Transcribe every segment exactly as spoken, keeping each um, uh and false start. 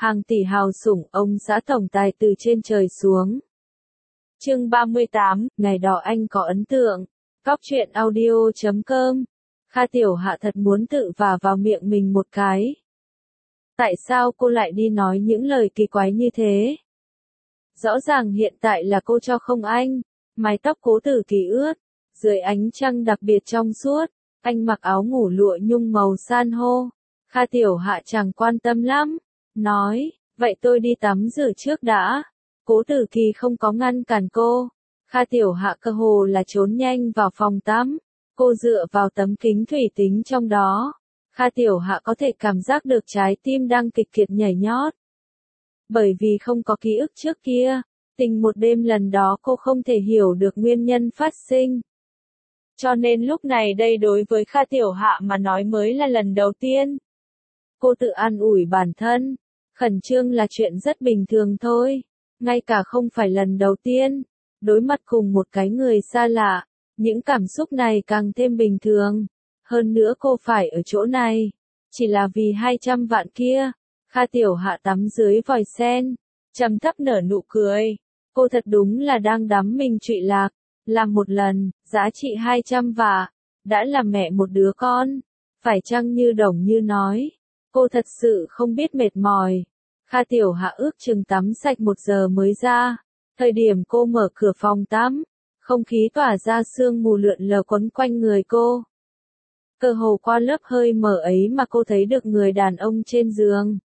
hàng tỷ hào sủng, ông xã tổng tài từ trên trời xuống. Chương ba mươi tám, ngày đó anh có ấn tượng. Cóc truyện audio chấm com. Kha Tiểu Hạ thật muốn tự vả vào miệng mình một cái. Tại sao cô lại đi nói những lời kỳ quái như thế? Rõ ràng hiện tại là cô cho không anh. Mái tóc Cố Tử Kỳ ướt, dưới ánh trăng đặc biệt trong suốt, anh mặc áo ngủ lụa nhung màu san hô. Kha Tiểu Hạ chẳng quan tâm lắm, nói, vậy tôi đi tắm rửa trước đã. Cố Tử Kỳ không có ngăn cản cô. Kha Tiểu Hạ cơ hồ là trốn nhanh vào phòng tắm. Cô dựa vào tấm kính thủy tính trong đó. Kha Tiểu Hạ có thể cảm giác được trái tim đang kịch liệt nhảy nhót. Bởi vì không có ký ức trước kia, tình một đêm lần đó cô không thể hiểu được nguyên nhân phát sinh. Cho nên lúc này đây đối với Kha Tiểu Hạ mà nói mới là lần đầu tiên. Cô tự an ủi bản thân, khẩn trương là chuyện rất bình thường thôi, ngay cả không phải lần đầu tiên, đối mặt cùng một cái người xa lạ, những cảm xúc này càng thêm bình thường. Hơn nữa cô phải ở chỗ này, chỉ là vì hai trăm vạn kia. Kha Tiểu Hạ tắm dưới vòi sen, trầm thấp nở nụ cười. Cô thật đúng là đang đắm mình trụy lạc, làm một lần, giá trị hai trăm vạn, đã làm mẹ một đứa con. Phải chăng như Đồng Như nói, cô thật sự không biết mệt mỏi. Kha Tiểu Hạ ước chừng tắm sạch một giờ mới ra. Thời điểm cô mở cửa phòng tắm, không khí tỏa ra sương mù lượn lờ quấn quanh người cô. Cơ hồ qua lớp hơi mờ ấy mà cô thấy được người đàn ông trên giường.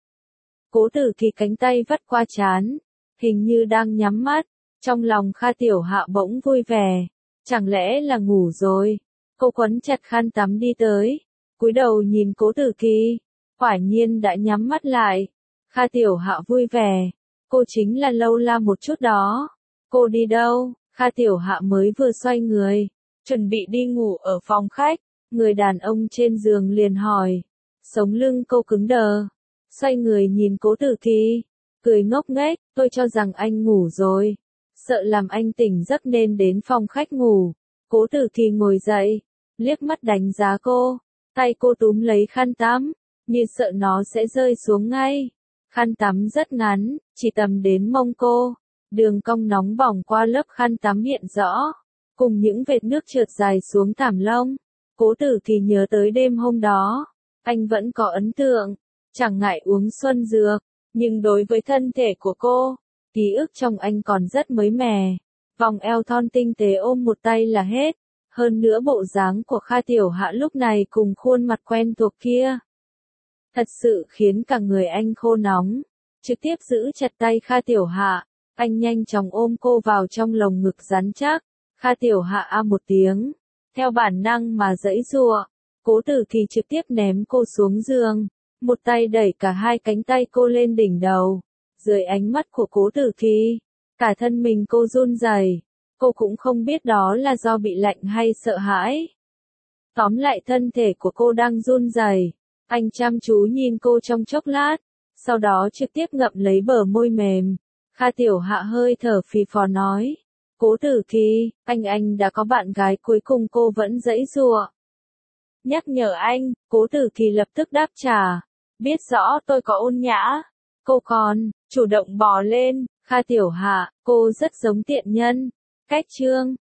Cố Tử Kỳ cánh tay vắt qua trán, hình như đang nhắm mắt. Trong lòng Kha Tiểu Hạ bỗng vui vẻ. Chẳng lẽ là ngủ rồi? Cô quấn chặt khăn tắm đi tới, cúi đầu nhìn Cố Tử Kỳ. Quả nhiên đã nhắm mắt lại. Kha Tiểu Hạ vui vẻ. Cô chính là lâu la một chút đó. Cô đi đâu? Kha Tiểu Hạ mới vừa xoay người, chuẩn bị đi ngủ ở phòng khách. Người đàn ông trên giường liền hỏi. Sống lưng cô cứng đờ. Xoay người nhìn Cố Tử Kỳ, cười ngốc nghếch, tôi cho rằng anh ngủ rồi. Sợ làm anh tỉnh giấc nên đến phòng khách ngủ. Cố Tử Kỳ ngồi dậy, liếc mắt đánh giá cô. Tay cô túm lấy khăn tắm, như sợ nó sẽ rơi xuống ngay. Khăn tắm rất ngắn, chỉ tầm đến mông cô. Đường cong nóng bỏng qua lớp khăn tắm hiện rõ, cùng những vệt nước trượt dài xuống thảm lông. Cố Tử Kỳ nhớ tới đêm hôm đó, anh vẫn có ấn tượng, chẳng ngại uống xuân dược, nhưng đối với thân thể của cô, ký ức trong anh còn rất mới mẻ. Vòng eo thon tinh tế ôm một tay là hết, hơn nữa bộ dáng của Kha Tiểu Hạ lúc này cùng khuôn mặt quen thuộc kia. Thật sự khiến cả người anh khô nóng, trực tiếp giữ chặt tay Kha Tiểu Hạ, anh nhanh chóng ôm cô vào trong lồng ngực rắn chắc. Kha Tiểu Hạ a một tiếng, theo bản năng mà giãy giụa. Cố Tử Kỳ trực tiếp ném cô xuống giường, một tay đẩy cả hai cánh tay cô lên đỉnh đầu. Dưới ánh mắt của Cố Tử Kỳ, cả thân mình cô run rẩy. Cô cũng không biết đó là do bị lạnh hay sợ hãi. Tóm lại thân thể của cô đang run rẩy. Anh chăm chú nhìn cô trong chốc lát, sau đó trực tiếp ngậm lấy bờ môi mềm. Kha Tiểu Hạ hơi thở phì phò nói. Cố Tử Kỳ, anh anh đã có bạn gái, cuối cùng cô vẫn giãy giụa. Nhắc nhở anh, Cố Tử Kỳ lập tức đáp trả. Biết rõ tôi có ôn nhã. Cô còn, chủ động bò lên. Kha Tiểu Hạ, cô rất giống tiện nhân. Cách chương.